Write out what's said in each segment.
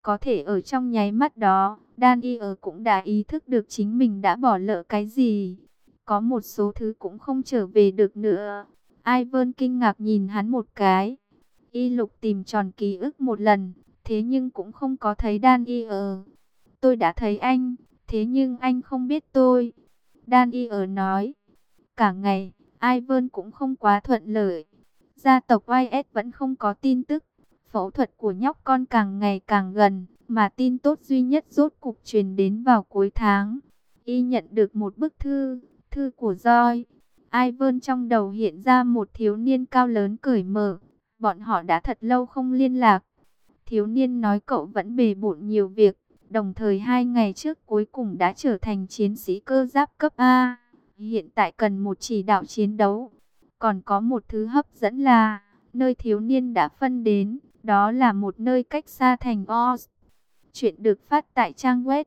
Có thể ở trong nháy mắt đó, Daniel cũng đã ý thức được chính mình đã bỏ lỡ cái gì. Có một số thứ cũng không trở về được nữa. Ivan kinh ngạc nhìn hắn một cái. Y lục tìm tròn ký ức một lần, thế nhưng cũng không có thấy Daniel. Tôi đã thấy anh, thế nhưng anh không biết tôi. Daniel nói. Cả ngày, Ivan cũng không quá thuận lợi. Gia tộc YS vẫn không có tin tức. Phẫu thuật của nhóc con càng ngày càng gần, mà tin tốt duy nhất rốt cục truyền đến vào cuối tháng. Y nhận được một bức thư, thư của Joy. Ivan trong đầu hiện ra một thiếu niên cao lớn cởi mở. Bọn họ đã thật lâu không liên lạc. Thiếu niên nói cậu vẫn bề bộn nhiều việc, đồng thời 2 ngày trước cuối cùng đã trở thành chiến sĩ cơ giáp cấp A. Hiện tại cần một chỉ đạo chiến đấu. Còn có một thứ hấp dẫn là, nơi thiếu niên đã phân đến, đó là một nơi cách xa thành Oz. Chuyện được phát tại trang web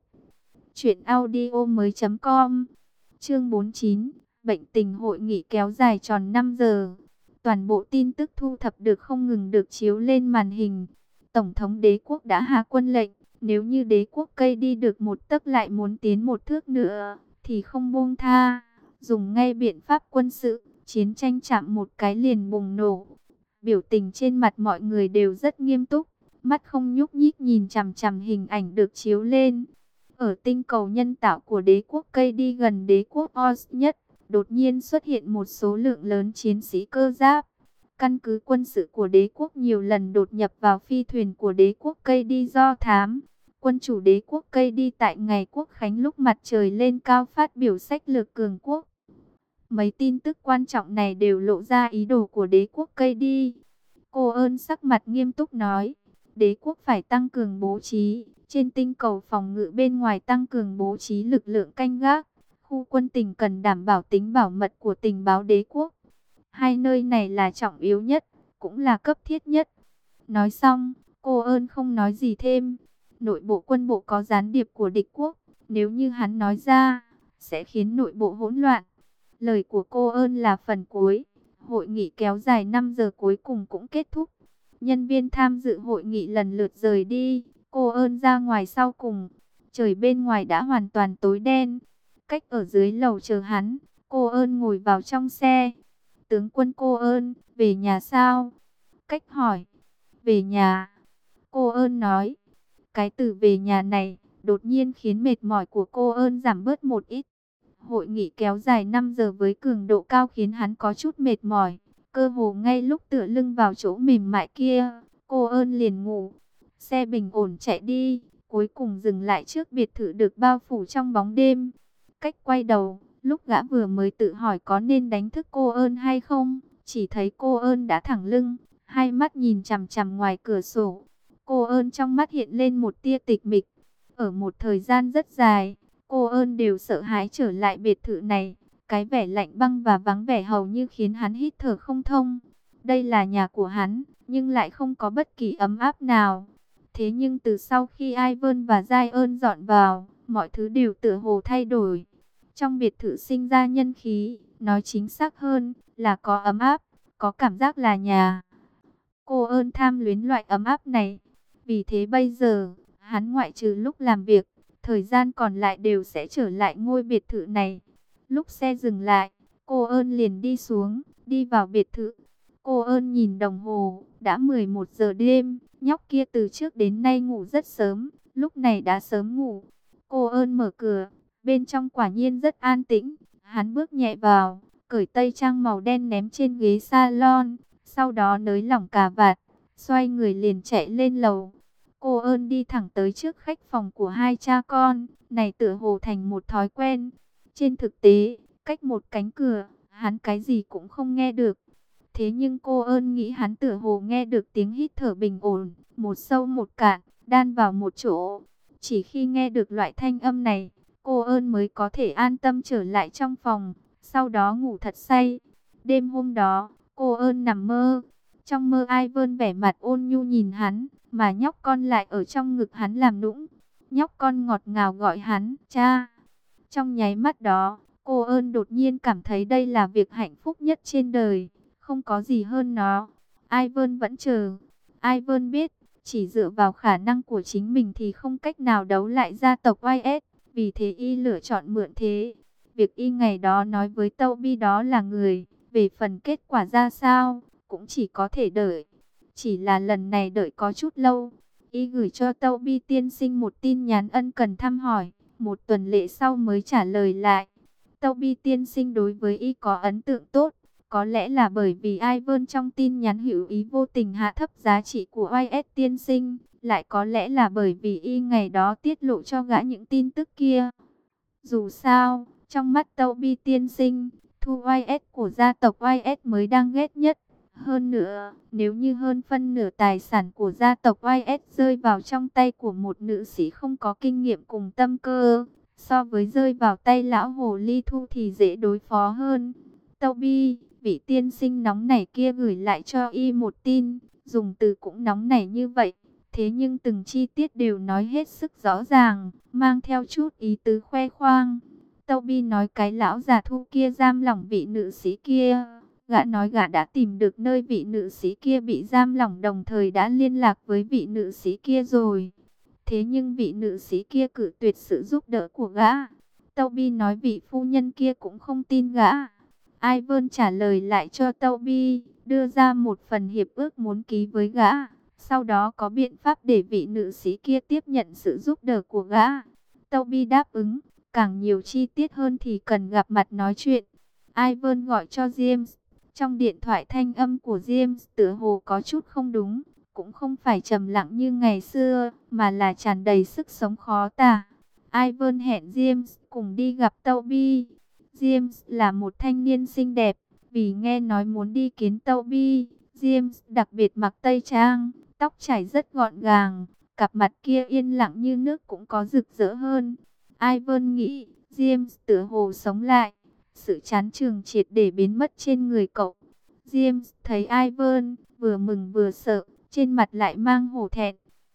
truyệnaudiomoi.com. Chương 49, bệnh tình hội nghị kéo dài tròn 5 giờ. Toàn bộ tin tức thu thập được không ngừng được chiếu lên màn hình. Tổng thống đế quốc đã hạ quân lệnh, nếu như đế quốc cây đi được một tấc lại muốn tiến một thước nữa, thì không buông tha. Dùng ngay biện pháp quân sự, chiến tranh chạm một cái liền bùng nổ. Biểu tình trên mặt mọi người đều rất nghiêm túc, mắt không nhúc nhích nhìn chằm chằm hình ảnh được chiếu lên. Ở tinh cầu nhân tạo của đế quốc cây đi gần đế quốc Oz nhất, đột nhiên xuất hiện một số lượng lớn chiến sĩ cơ giáp. Căn cứ quân sự của đế quốc nhiều lần đột nhập vào phi thuyền của đế quốc cây đi do thám. Quân chủ đế quốc cây đi tại ngày quốc khánh lúc mặt trời lên cao phát biểu sách lược cường quốc. Mấy tin tức quan trọng này đều lộ ra ý đồ của đế quốc cây đi. Cô ơn sắc mặt nghiêm túc nói, đế quốc phải tăng cường bố trí, trên tinh cầu phòng ngự bên ngoài tăng cường bố trí lực lượng canh gác. Khu quân tình cần đảm bảo tính bảo mật của tình báo đế quốc. Hai nơi này là trọng yếu nhất, cũng là cấp thiết nhất. Nói xong, cô ơn không nói gì thêm. Nội bộ quân bộ có gián điệp của địch quốc, nếu như hắn nói ra, sẽ khiến nội bộ hỗn loạn. Lời của cô ơn là phần cuối. Hội nghị kéo dài 5 giờ cuối cùng cũng kết thúc. Nhân viên tham dự hội nghị lần lượt rời đi. Cô ơn ra ngoài sau cùng. Trời bên ngoài đã hoàn toàn tối đen. Cách ở dưới lầu chờ hắn, cô ơn ngồi vào trong xe. Tướng quân cô ơn, về nhà sao? Cách hỏi. Về nhà. Cô ơn nói. Cái từ về nhà này, đột nhiên khiến mệt mỏi của cô ơn giảm bớt một ít. Hội nghị kéo dài 5 giờ với cường độ cao khiến hắn có chút mệt mỏi. Cơ hồ ngay lúc tựa lưng vào chỗ mềm mại kia, cô ơn liền ngủ. Xe bình ổn chạy đi, cuối cùng dừng lại trước biệt thự được bao phủ trong bóng đêm. Cách quay đầu, lúc gã vừa mới tự hỏi có nên đánh thức cô ơn hay không, chỉ thấy cô ơn đã thẳng lưng, hai mắt nhìn chằm chằm ngoài cửa sổ. Cô ơn trong mắt hiện lên một tia tịch mịch. Ở một thời gian rất dài, cô ơn đều sợ hãi trở lại biệt thự này. Cái vẻ lạnh băng và vắng vẻ hầu như khiến hắn hít thở không thông. Đây là nhà của hắn, nhưng lại không có bất kỳ ấm áp nào. Thế nhưng từ sau khi Ivan và Zion dọn vào, mọi thứ đều tựa hồ thay đổi. Trong biệt thự sinh ra nhân khí, nói chính xác hơn là có ấm áp, có cảm giác là nhà. Cô ơn tham luyến loại ấm áp này. Vì thế bây giờ, hắn ngoại trừ lúc làm việc, thời gian còn lại đều sẽ trở lại ngôi biệt thự này. Lúc xe dừng lại, cô ơn liền đi xuống, đi vào biệt thự. Cô ơn nhìn đồng hồ, đã 11 giờ đêm, nhóc kia từ trước đến nay ngủ rất sớm, lúc này đã sớm ngủ. Cô ơn mở cửa, bên trong quả nhiên rất an tĩnh, hắn bước nhẹ vào, cởi tây trang màu đen ném trên ghế salon, sau đó nới lỏng cà vạt, xoay người liền chạy lên lầu. Cô ơn đi thẳng tới trước khách phòng của hai cha con, này tựa hồ thành một thói quen. Trên thực tế, cách một cánh cửa, hắn cái gì cũng không nghe được. Thế nhưng cô ơn nghĩ hắn tựa hồ nghe được tiếng hít thở bình ổn, một sâu một cạn, đan vào một chỗ. Chỉ khi nghe được loại thanh âm này, cô ơn mới có thể an tâm trở lại trong phòng, sau đó ngủ thật say. Đêm hôm đó, cô ơn nằm mơ. Trong mơ Ivan vẻ mặt ôn nhu nhìn hắn, mà nhóc con lại ở trong ngực hắn làm nũng. Nhóc con ngọt ngào gọi hắn, cha. Trong nháy mắt đó, cô ơn đột nhiên cảm thấy đây là việc hạnh phúc nhất trên đời. Không có gì hơn nó. Ivan vẫn chờ. Ivan biết, Chỉ dựa vào khả năng của chính mình thì không cách nào đấu lại gia tộc YS. Vì thế y lựa chọn mượn thế. Việc y ngày đó nói với Toby đó là người. Về phần kết quả ra sao, cũng chỉ có thể đợi. Chỉ là lần này đợi có chút lâu. Y gửi cho Toby tiên sinh một tin nhắn ân cần thăm hỏi. Một tuần lễ sau mới trả lời lại. Toby tiên sinh đối với y có ấn tượng tốt. Có lẽ là bởi vì Ivan trong tin nhắn hữu ý vô tình hạ thấp giá trị của YS tiên sinh. Lại có lẽ là bởi vì y ngày đó tiết lộ cho gã những tin tức kia. Dù sao, trong mắt Toby tiên sinh, thu YS của gia tộc YS mới đang ghét nhất. Hơn nữa, nếu như hơn phân nửa tài sản của gia tộc YS rơi vào trong tay của một nữ sĩ không có kinh nghiệm cùng tâm cơ, so với rơi vào tay lão hồ ly thu thì dễ đối phó hơn. Toby, vị tiên sinh nóng nảy kia gửi lại cho y một tin, dùng từ cũng nóng nảy như vậy. Thế nhưng từng chi tiết đều nói hết sức rõ ràng, mang theo chút ý tứ khoe khoang. Toby nói cái lão già thu kia giam lỏng vị nữ sĩ kia. Gã nói gã đã tìm được nơi vị nữ sĩ kia bị giam lỏng, đồng thời đã liên lạc với vị nữ sĩ kia rồi. Thế nhưng vị nữ sĩ kia cự tuyệt sự giúp đỡ của gã. Toby nói vị phu nhân kia cũng không tin gã. Ivan trả lời lại cho Toby, đưa ra một phần hiệp ước muốn ký với gã. Sau đó có biện pháp để vị nữ sĩ kia tiếp nhận sự giúp đỡ của gã. Toby đáp ứng, càng nhiều chi tiết hơn thì cần gặp mặt nói chuyện. Ivan gọi cho James. Trong điện thoại thanh âm của James tựa hồ có chút không đúng, cũng không phải trầm lặng như ngày xưa, mà là tràn đầy sức sống khó tả. Ivan hẹn James cùng đi gặp Toby. James là một thanh niên xinh đẹp, vì nghe nói muốn đi kiến Toby, James đặc biệt mặc tây trang, tóc chải rất gọn gàng, cặp mặt kia yên lặng như nước cũng có rực rỡ hơn. Ivan nghĩ, James tựa hồ sống lại, sự chán chường triệt để biến mất trên người cậu. James thấy Ivan, vừa mừng vừa sợ, trên mặt lại mang hổ thẹn.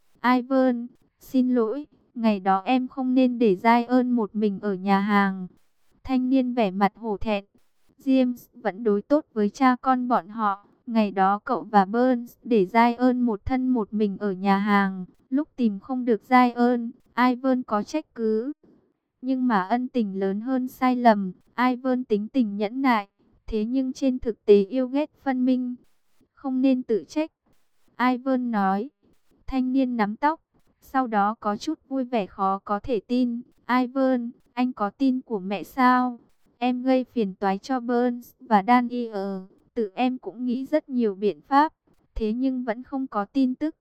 Ivan, xin lỗi, ngày đó em không nên để Zion một mình ở nhà hàng. Thanh niên vẻ mặt hổ thẹn. James vẫn đối tốt với cha con bọn họ. Ngày đó cậu và Burns để Zion một thân một mình ở nhà hàng. Lúc tìm không được Zion, Ivan có trách cứ. Nhưng mà ân tình lớn hơn sai lầm. Ivan tính tình nhẫn nại. Thế nhưng trên thực tế yêu ghét phân minh. Không nên tự trách. Ivan nói. Thanh niên nắm tóc. Sau đó có chút vui vẻ khó có thể tin. Ivan, anh có tin của mẹ sao? Em gây phiền toái cho Burns và Daniel. Tự em cũng nghĩ rất nhiều biện pháp. Thế nhưng vẫn không có tin tức.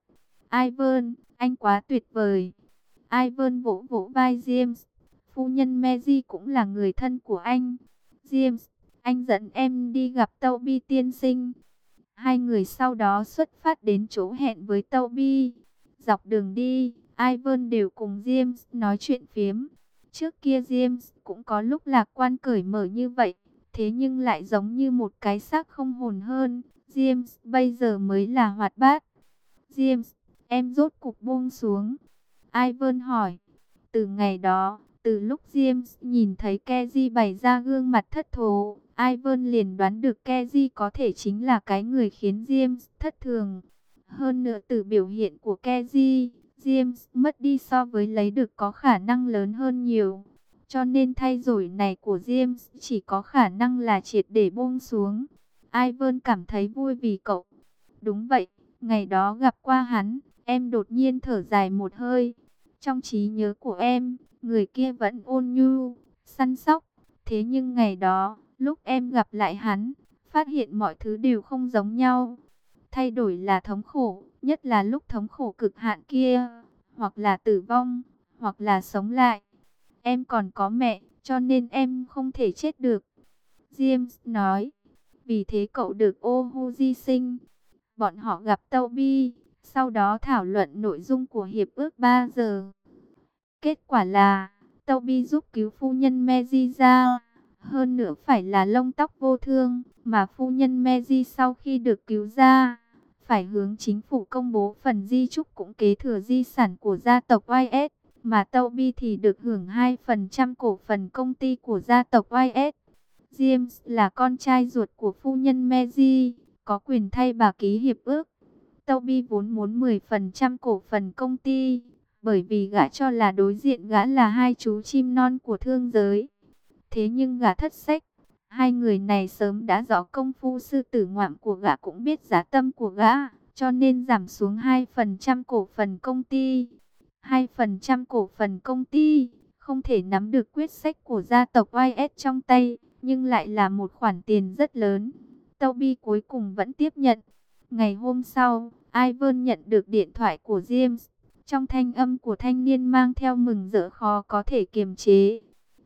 Ivan, anh quá tuyệt vời. Ivan vỗ vỗ vai James. Phu nhân Mary cũng là người thân của anh. James, anh dẫn em đi gặp Toby tiên sinh. Hai người sau đó xuất phát đến chỗ hẹn với Toby. Dọc đường đi, Ivan đều cùng James nói chuyện phiếm. Trước kia James cũng có lúc lạc quan cởi mở như vậy, thế nhưng lại giống như một cái xác không hồn hơn. James bây giờ mới là hoạt bát. James, em rốt cục buông xuống. Ivan hỏi. Từ ngày đó, từ lúc James nhìn thấy Keji bày ra gương mặt thất thố, Ivan liền đoán được Keji có thể chính là cái người khiến James thất thường. Hơn nữa từ biểu hiện của Keji, James mất đi so với lấy được có khả năng lớn hơn nhiều. Cho nên thay đổi này của James chỉ có khả năng là triệt để buông xuống. Ivan cảm thấy vui vì cậu. Đúng vậy, ngày đó gặp qua hắn, em đột nhiên thở dài một hơi. Trong trí nhớ của em, người kia vẫn ôn nhu, săn sóc. Thế nhưng ngày đó, lúc em gặp lại hắn, phát hiện mọi thứ đều không giống nhau. Thay đổi là thống khổ, nhất là lúc thống khổ cực hạn kia, hoặc là tử vong, hoặc là sống lại. Em còn có mẹ, cho nên em không thể chết được. James nói, vì thế cậu được Ohuji sinh. Bọn họ gặp Toby, sau đó thảo luận nội dung của hiệp ước 3 giờ. Kết quả là, Toby giúp cứu phu nhân Mary ra. Hơn nữa phải là lông tóc vô thương, mà phu nhân Mary sau khi được cứu ra, phải hướng chính phủ công bố phần di chúc cũng kế thừa di sản của gia tộc YS, mà Toby thì được hưởng 2% cổ phần công ty của gia tộc YS. James là con trai ruột của phu nhân Mary, có quyền thay bà ký hiệp ước. Toby vốn muốn 10% cổ phần công ty, bởi vì gã cho là đối diện gã là hai chú chim non của thương giới. Thế nhưng gã thất sách. Hai người này sớm đã rõ công phu sư tử ngoạm của gã, cũng biết giá tâm của gã, cho nên giảm xuống 2% cổ phần công ty. 2% cổ phần công ty không thể nắm được quyết sách của gia tộc YS trong tay, nhưng lại là một khoản tiền rất lớn. Toby cuối cùng vẫn tiếp nhận. Ngày hôm sau, Ivan nhận được điện thoại của James. Trong thanh âm của thanh niên mang theo mừng rỡ khó có thể kiềm chế.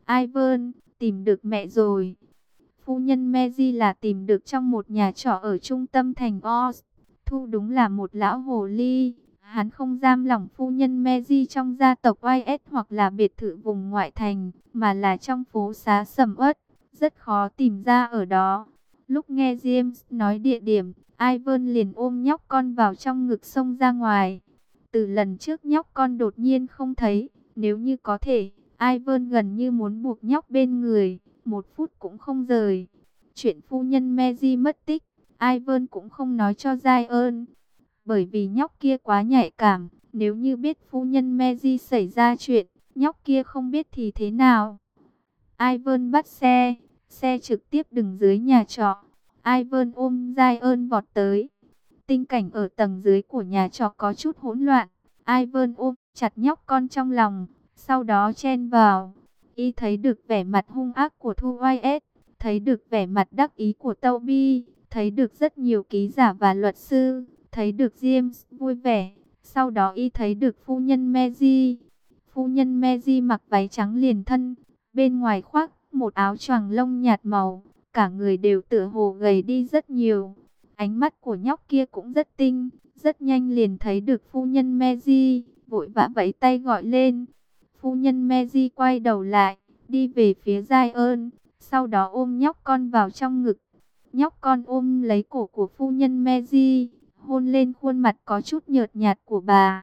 Ivan, tìm được mẹ rồi. Phu nhân Mary là tìm được trong một nhà trọ ở trung tâm thành Oz. Thu đúng là một lão hồ ly. Hắn không giam lỏng phu nhân Mary trong gia tộc YS hoặc là biệt thự vùng ngoại thành, mà là trong phố xá sầm uất, rất khó tìm ra ở đó. Lúc nghe James nói địa điểm, Ivan liền ôm nhóc con vào trong ngực xông ra ngoài. Từ lần trước nhóc con đột nhiên không thấy, nếu như có thể, Ivan gần như muốn buộc nhóc bên người, một phút cũng không rời. Chuyện phu nhân Mary mất tích, Ivan cũng không nói cho Zion, bởi vì nhóc kia quá nhạy cảm. Nếu như biết phu nhân Mary xảy ra chuyện, nhóc kia không biết thì thế nào. Ivan bắt xe, xe trực tiếp đứng dưới nhà trọ. Ivan ôm Zion vọt tới. Tình cảnh ở tầng dưới của nhà trọ có chút hỗn loạn. Ivan ôm chặt nhóc con trong lòng, sau đó chen vào. Y thấy được vẻ mặt hung ác của Thu YS, thấy được vẻ mặt đắc ý của Toby, thấy được rất nhiều ký giả và luật sư, thấy được James vui vẻ. Sau đó y thấy được phu nhân Mary. Phu nhân Mary mặc váy trắng liền thân, bên ngoài khoác một áo choàng lông nhạt màu, cả người đều tựa hồ gầy đi rất nhiều. Ánh mắt của nhóc kia cũng rất tinh, rất nhanh liền thấy được phu nhân Mary, vội vã vẫy tay gọi lên. Phu nhân Mary quay đầu lại, đi về phía Zion, sau đó ôm nhóc con vào trong ngực. Nhóc con ôm lấy cổ của phu nhân Mary, hôn lên khuôn mặt có chút nhợt nhạt của bà.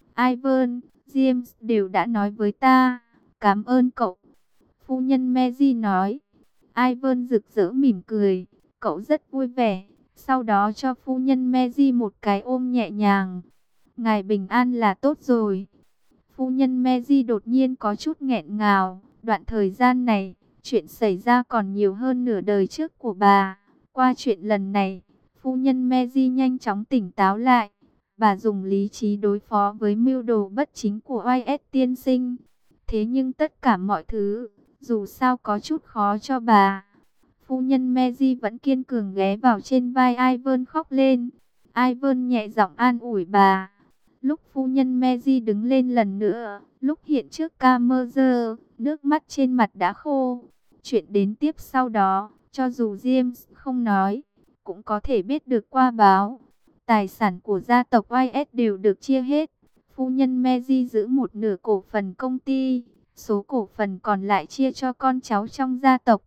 Ivan, James đều đã nói với ta, cảm ơn cậu. Phu nhân Mary nói. Ivan rực rỡ mỉm cười, cậu rất vui vẻ. Sau đó cho phu nhân Mary một cái ôm nhẹ nhàng. Ngài bình an là tốt rồi. Phu nhân Mary đột nhiên có chút nghẹn ngào. Đoạn thời gian này, chuyện xảy ra còn nhiều hơn nửa đời trước của bà. Qua chuyện lần này, phu nhân Mary nhanh chóng tỉnh táo lại. Bà dùng lý trí đối phó với mưu đồ bất chính của YS tiên sinh. Thế nhưng tất cả mọi thứ, dù sao có chút khó cho bà. Phu nhân Mary vẫn kiên cường ghé vào trên vai Ivan khóc lên. Ivan nhẹ giọng an ủi bà. Lúc phu nhân Mary đứng lên lần nữa, lúc hiện trước camera, nước mắt trên mặt đã khô. Chuyện đến tiếp sau đó, cho dù James không nói, cũng có thể biết được qua báo. Tài sản của gia tộc YS đều được chia hết. Phu nhân Mary giữ một nửa cổ phần công ty, số cổ phần còn lại chia cho con cháu trong gia tộc.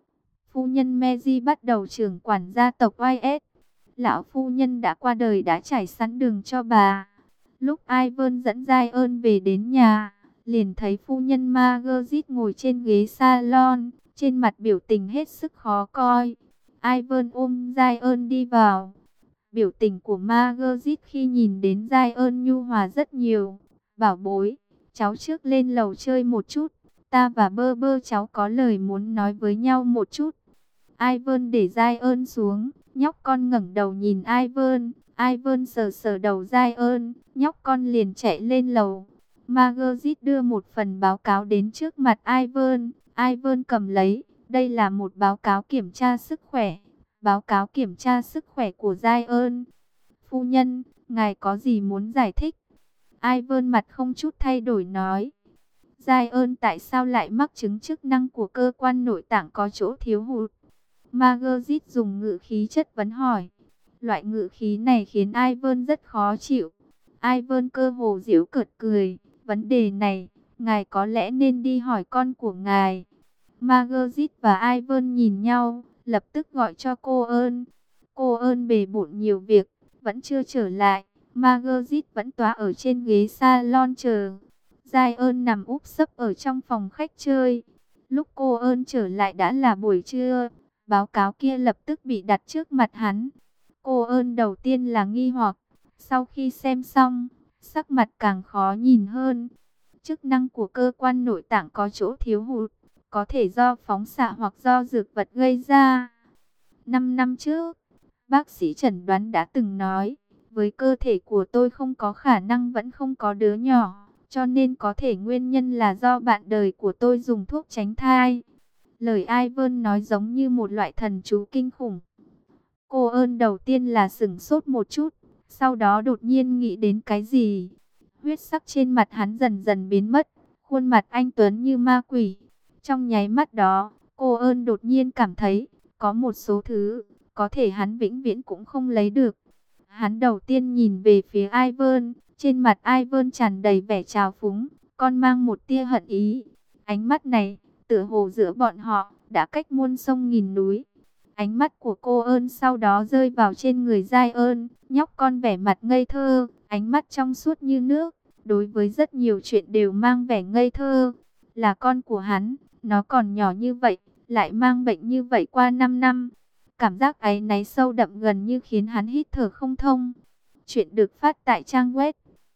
Phu nhân Mary bắt đầu trưởng quản gia tộc YS. Lão phu nhân đã qua đời đã trải sẵn đường cho bà. Lúc Ivan dẫn Zion về đến nhà, liền thấy phu nhân Margaret ngồi trên ghế salon, trên mặt biểu tình hết sức khó coi. Ivan ôm Zion đi vào. Biểu tình của Margaret khi nhìn đến Zion nhu hòa rất nhiều. Bảo bối, cháu trước lên lầu chơi một chút. Ta và bơ bơ cháu có lời muốn nói với nhau một chút. Ivan để Zion xuống, nhóc con ngẩng đầu nhìn Ivan. Ivan sờ sờ đầu Zion, nhóc con liền chạy lên lầu. Margaret đưa một phần báo cáo đến trước mặt Ivan. Ivan cầm lấy, đây là một báo cáo kiểm tra sức khỏe. Báo cáo kiểm tra sức khỏe của Zion. Phu nhân, ngài có gì muốn giải thích? Ivan mặt không chút thay đổi nói. Zion tại sao lại mắc chứng chức năng của cơ quan nội tạng có chỗ thiếu hụt? Margaret dùng ngữ khí chất vấn hỏi. Loại ngữ khí này khiến Ivan rất khó chịu. Ivan cơ hồ giễu cợt cười. Vấn đề này, ngài có lẽ nên đi hỏi con của ngài. Margaret và Ivan nhìn nhau, lập tức gọi cho cô ơn. Cô ơn bề bộn nhiều việc, vẫn chưa trở lại. Margaret vẫn tóa ở trên ghế salon chờ. Zion nằm úp sấp ở trong phòng khách chơi. Lúc cô ơn trở lại đã là buổi trưa. Báo cáo kia lập tức bị đặt trước mặt hắn. Cô ơn đầu tiên là nghi hoặc, Sau khi xem xong, sắc mặt càng khó nhìn hơn. Chức năng của cơ quan nội tạng có chỗ thiếu hụt, có thể do phóng xạ hoặc do dược vật gây ra. 5 năm trước, bác sĩ chẩn đoán đã từng nói, với cơ thể của tôi không có khả năng vẫn không có đứa nhỏ, cho nên có thể nguyên nhân là do bạn đời của tôi dùng thuốc tránh thai. Lời Ivan nói giống như một loại thần chú kinh khủng. Cô ơn đầu tiên là sửng sốt một chút, sau đó đột nhiên nghĩ đến cái gì. Huyết sắc trên mặt hắn dần dần biến mất, khuôn mặt anh tuấn như ma quỷ. Trong nháy mắt đó, cô ơn đột nhiên cảm thấy, có một số thứ, có thể hắn vĩnh viễn cũng không lấy được. Hắn đầu tiên nhìn về phía Ivan, trên mặt Ivan tràn đầy vẻ trào phúng, còn mang một tia hận ý. Ánh mắt này, tựa hồ giữa bọn họ, đã cách muôn sông nghìn núi. Ánh mắt của cô ơn sau đó rơi vào trên người Giai ơn, nhóc con vẻ mặt ngây thơ, ánh mắt trong suốt như nước, đối với rất nhiều chuyện đều mang vẻ ngây thơ. Là con của hắn, nó còn nhỏ như vậy, lại mang bệnh như vậy qua 5 năm. Cảm giác áy náy sâu đậm gần như khiến hắn hít thở không thông. Chuyện được phát tại trang web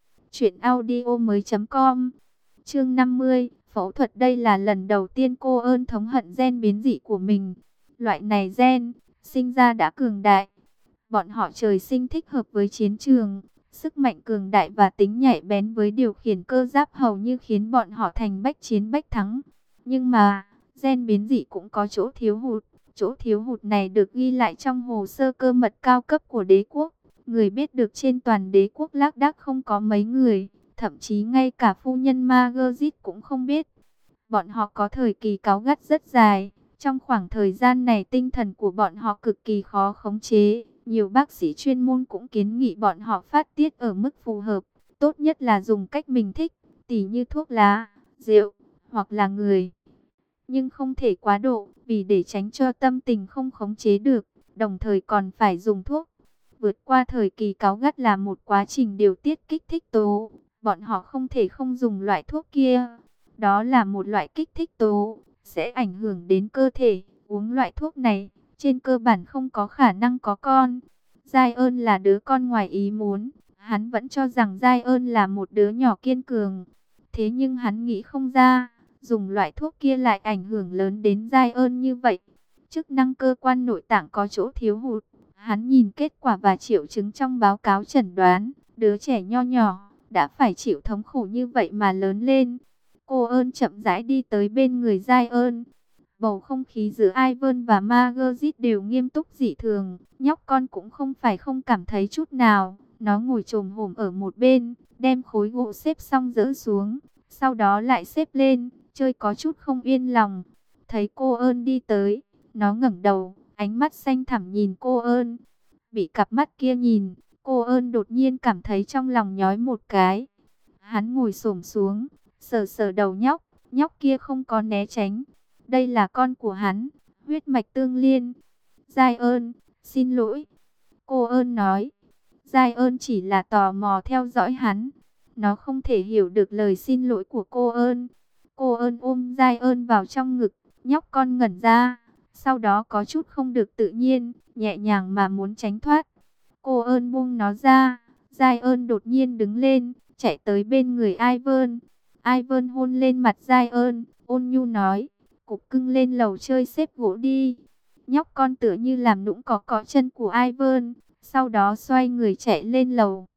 truyệnaudiomoi.com. Chương 50, phẫu thuật. Đây là lần đầu tiên cô ơn thống hận gen biến dị của mình. Loại này gen, sinh ra đã cường đại. Bọn họ trời sinh thích hợp với chiến trường. Sức mạnh cường đại và tính nhạy bén với điều khiển cơ giáp hầu như khiến bọn họ thành bách chiến bách thắng. Nhưng mà, gen biến dị cũng có chỗ thiếu hụt. Chỗ thiếu hụt này được ghi lại trong hồ sơ cơ mật cao cấp của đế quốc. Người biết được trên toàn đế quốc lác đác không có mấy người. Thậm chí ngay cả phu nhân Margaret cũng không biết. Bọn họ có thời kỳ cáu gắt rất dài. Trong khoảng thời gian này tinh thần của bọn họ cực kỳ khó khống chế. Nhiều bác sĩ chuyên môn cũng kiến nghị bọn họ phát tiết ở mức phù hợp. Tốt nhất là dùng cách mình thích, tỉ như thuốc lá, rượu, hoặc là người. Nhưng không thể quá độ, vì để tránh cho tâm tình không khống chế được, đồng thời còn phải dùng thuốc. Vượt qua thời kỳ cáu gắt là một quá trình điều tiết kích thích tố. Bọn họ không thể không dùng loại thuốc kia. Đó là một loại kích thích tố, sẽ ảnh hưởng đến cơ thể. Uống loại thuốc này, trên cơ bản không có khả năng có con. Giai ơn là đứa con ngoài ý muốn. Hắn vẫn cho rằng Giai ơn là một đứa nhỏ kiên cường. Thế nhưng hắn nghĩ không ra, dùng loại thuốc kia lại ảnh hưởng lớn đến Giai ơn như vậy. Chức năng cơ quan nội tạng có chỗ thiếu hụt. Hắn nhìn kết quả và triệu chứng trong báo cáo chẩn đoán. Đứa trẻ nho nhỏ, đã phải chịu thống khổ như vậy mà lớn lên. Cô ơn chậm rãi đi tới bên người Giai ơn. Bầu không khí giữa Ivan và Margaret đều nghiêm túc dị thường. Nhóc con cũng không phải không cảm thấy chút nào. Nó ngồi chồm hổm ở một bên, đem khối gỗ xếp xong dỡ xuống. Sau đó lại xếp lên, chơi có chút không yên lòng. Thấy cô ơn đi tới, nó ngẩng đầu, ánh mắt xanh thẳm nhìn cô ơn. Bị cặp mắt kia nhìn, cô ơn đột nhiên cảm thấy trong lòng nhói một cái. Hắn ngồi xổm xuống, sờ sờ đầu nhóc, nhóc kia không có né tránh. Đây là con của hắn, huyết mạch tương liên. Giai ơn, xin lỗi. Cô ơn nói. Giai ơn chỉ là tò mò theo dõi hắn. Nó không thể hiểu được lời xin lỗi của cô ơn. Cô ơn ôm Giai ơn vào trong ngực, nhóc con ngẩn ra. Sau đó có chút không được tự nhiên, nhẹ nhàng mà muốn tránh thoát. Cô ơn buông nó ra. Giai ơn đột nhiên đứng lên, chạy tới bên người Ivan. Ivan hôn lên mặt Giai ơn, ôn nhu nói. Cục cưng lên lầu chơi xếp gỗ đi. Nhóc con tựa như làm nũng cọ chân của Ivan, sau đó xoay người chạy lên lầu.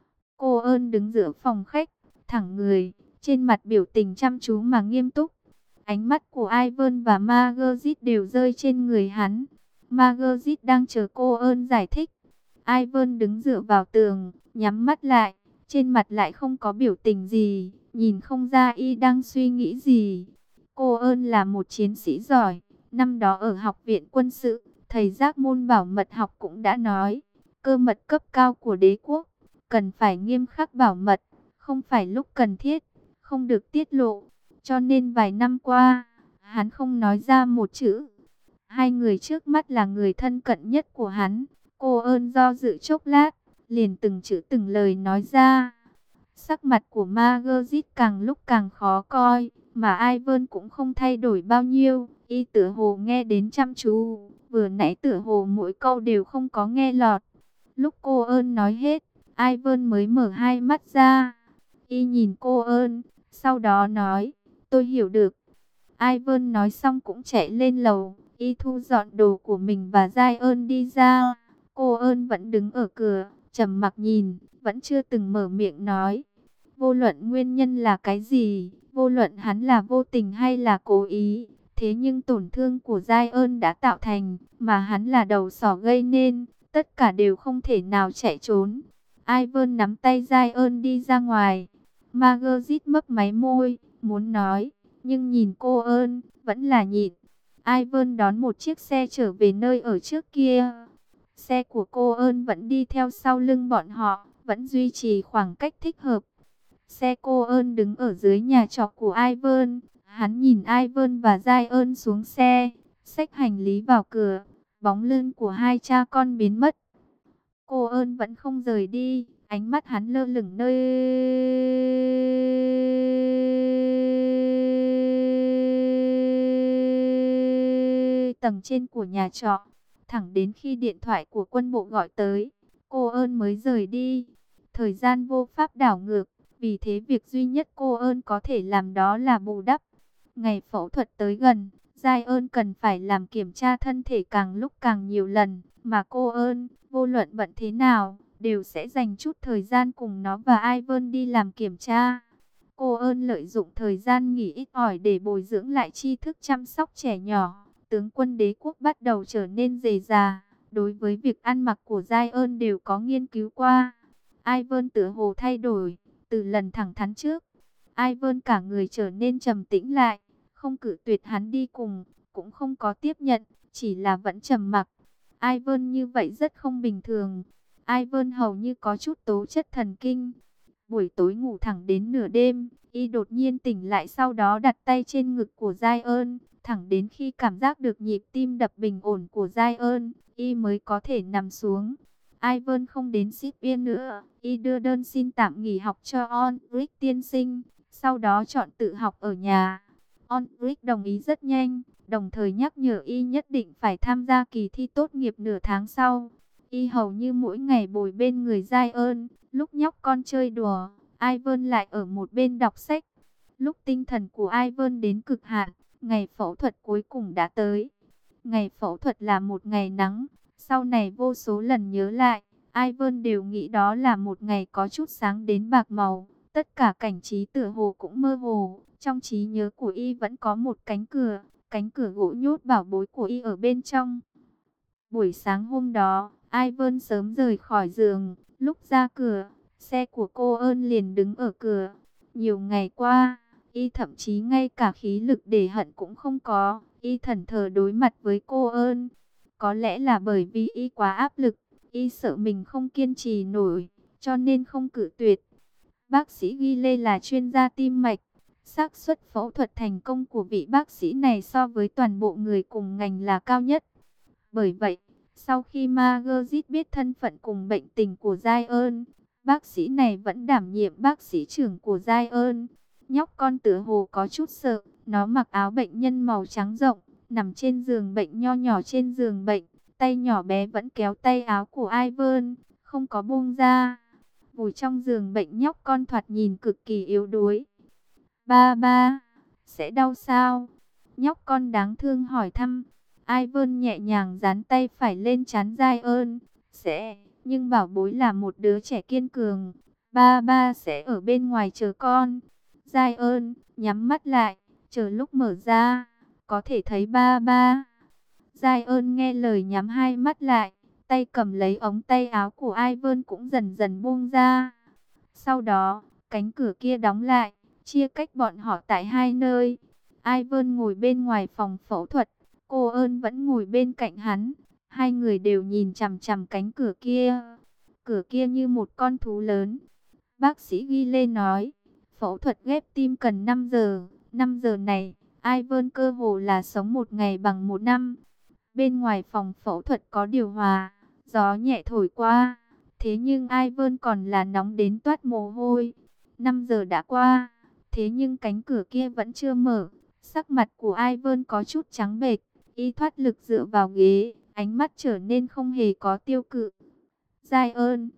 Cô ơn đứng giữa phòng khách, thẳng người, trên mặt biểu tình chăm chú mà nghiêm túc. Ánh mắt của Ivan và Margaret đều rơi trên người hắn. Margaret đang chờ cô ơn giải thích. Ivan đứng dựa vào tường, nhắm mắt lại, trên mặt lại không có biểu tình gì, nhìn không ra y đang suy nghĩ gì. Cô ơn là một chiến sĩ giỏi, năm đó ở học viện quân sự, thầy giác môn bảo mật học cũng đã nói, cơ mật cấp cao của đế quốc, cần phải nghiêm khắc bảo mật, không phải lúc cần thiết, không được tiết lộ. Cho nên vài năm qua, hắn không nói ra một chữ. Hai người trước mắt là người thân cận nhất của hắn. Cô ơn do dự chốc lát, liền từng chữ từng lời nói ra. Sắc mặt của Margaret càng lúc càng khó coi, mà Ivan cũng không thay đổi bao nhiêu. Y tựa hồ nghe đến chăm chú, vừa nãy tựa hồ mỗi câu đều không có nghe lọt. Lúc cô ơn nói hết, Ivan mới mở hai mắt ra. Y nhìn cô ơn, sau đó nói, tôi hiểu được. Ivan nói xong cũng chạy lên lầu. Y thu dọn đồ của mình và Giai ơn đi ra. Cô ơn vẫn đứng ở cửa, trầm mặc nhìn, vẫn chưa từng mở miệng nói. Vô luận nguyên nhân là cái gì, vô luận hắn là vô tình hay là cố ý, thế nhưng tổn thương của Giai ơn đã tạo thành, mà hắn là đầu sỏ gây nên, tất cả đều không thể nào chạy trốn. Ivan nắm tay Giai ơn đi ra ngoài. Margaret mấp máy môi, muốn nói, nhưng nhìn cô ơn, vẫn là nhịn. Ivan đón một chiếc xe trở về nơi ở trước kia. Xe của cô ơn vẫn đi theo sau lưng bọn họ, vẫn duy trì khoảng cách thích hợp. Xe cô ơn đứng ở dưới nhà trọ của Ivan. Hắn nhìn Ivan và Giai ơn xuống xe, xách hành lý vào cửa. Bóng lưng của hai cha con biến mất. Cô ơn vẫn không rời đi, ánh mắt hắn lơ lửng nơi tầng trên của nhà trọ. Thẳng đến khi điện thoại của quân bộ gọi tới, cô ơn mới rời đi. Thời gian vô pháp đảo ngược, vì thế việc duy nhất cô ơn có thể làm đó là bù đắp. Ngày phẫu thuật tới gần, Giai ơn cần phải làm kiểm tra thân thể càng lúc càng nhiều lần, mà cô ơn, vô luận bận thế nào, đều sẽ dành chút thời gian cùng nó và Ivan đi làm kiểm tra. Cô ơn lợi dụng thời gian nghỉ ít ỏi để bồi dưỡng lại tri thức chăm sóc trẻ nhỏ. Tướng quân đế quốc bắt đầu trở nên dề già. Đối với việc ăn mặc của Giai ơn đều có nghiên cứu qua. Ivan tựa hồ thay đổi, từ lần thẳng thắn trước. Ivan cả người trở nên trầm tĩnh lại, không cự tuyệt hắn đi cùng, cũng không có tiếp nhận, chỉ là vẫn trầm mặc. Ivan như vậy rất không bình thường. Ivan hầu như có chút tố chất thần kinh. Buổi tối ngủ thẳng đến nửa đêm, y đột nhiên tỉnh lại, sau đó đặt tay trên ngực của Giai ơn, thẳng đến khi cảm giác được nhịp tim đập bình ổn của Giai ơn, y mới có thể nằm xuống. Ivan không đến Sibir nữa, y đưa đơn xin tạm nghỉ học cho Ulrich tiên sinh, sau đó chọn tự học ở nhà. Ulrich đồng ý rất nhanh, đồng thời nhắc nhở y nhất định phải tham gia kỳ thi tốt nghiệp nửa tháng sau. Y hầu như mỗi ngày bồi bên người Giai ơn, lúc nhóc con chơi đùa, Ivan lại ở một bên đọc sách. Lúc tinh thần của Ivan đến cực hạn, ngày phẫu thuật cuối cùng đã tới. Ngày phẫu thuật là một ngày nắng, sau này vô số lần nhớ lại, Ivan đều nghĩ đó là một ngày có chút sáng đến bạc màu. Tất cả cảnh trí tựa hồ cũng mơ hồ, trong trí nhớ của y vẫn có một cánh cửa gỗ nhốt bảo bối của y ở bên trong. Buổi sáng hôm đó, Ivan sớm rời khỏi giường, lúc ra cửa, xe của cô ơn liền đứng ở cửa. Nhiều ngày qua, y thậm chí ngay cả khí lực để hận cũng không có, y thẫn thờ đối mặt với cô ơn. Có lẽ là bởi vì y quá áp lực, y sợ mình không kiên trì nổi, cho nên không cự tuyệt. Bác sĩ Gile là chuyên gia tim mạch, xác suất phẫu thuật thành công của vị bác sĩ này so với toàn bộ người cùng ngành là cao nhất. Bởi vậy, sau khi Margaret biết thân phận cùng bệnh tình của Giai ơn, bác sĩ này vẫn đảm nhiệm bác sĩ trưởng của Giai ơn. Nhóc con tựa hồ có chút sợ, nó mặc áo bệnh nhân màu trắng rộng, nằm trên giường bệnh nho nhỏ trên giường bệnh, tay nhỏ bé vẫn kéo tay áo của Ivan, không có buông ra. Vùi trong giường bệnh, nhóc con thoạt nhìn cực kỳ yếu đuối. Ba ba, sẽ đau sao? Nhóc con đáng thương hỏi thăm. Ivan nhẹ nhàng dán tay phải lên trán Giai ơn. Sẽ, nhưng bảo bối là một đứa trẻ kiên cường. Ba ba sẽ ở bên ngoài chờ con. Giai ơn, nhắm mắt lại, chờ lúc mở ra, có thể thấy ba ba. Giai ơn nghe lời nhắm hai mắt lại, tay cầm lấy ống tay áo của Ivan cũng dần dần buông ra. Sau đó, cánh cửa kia đóng lại, chia cách bọn họ tại hai nơi. Ivan ngồi bên ngoài phòng phẫu thuật, cô ơn vẫn ngồi bên cạnh hắn. Hai người đều nhìn chằm chằm cánh cửa kia. Cửa kia như một con thú lớn. Bác sĩ Gile nói, phẫu thuật ghép tim cần 5 giờ. 5 giờ này, Ivan cơ hồ là sống một ngày bằng một năm. Bên ngoài phòng phẫu thuật có điều hòa, gió nhẹ thổi qua. Thế nhưng Ivan còn là nóng đến toát mồ hôi. 5 giờ đã qua, thế nhưng cánh cửa kia vẫn chưa mở. Sắc mặt của Ivan có chút trắng bệch, y thoát lực dựa vào ghế, ánh mắt trở nên không hề có tiêu cự. Giai ơn,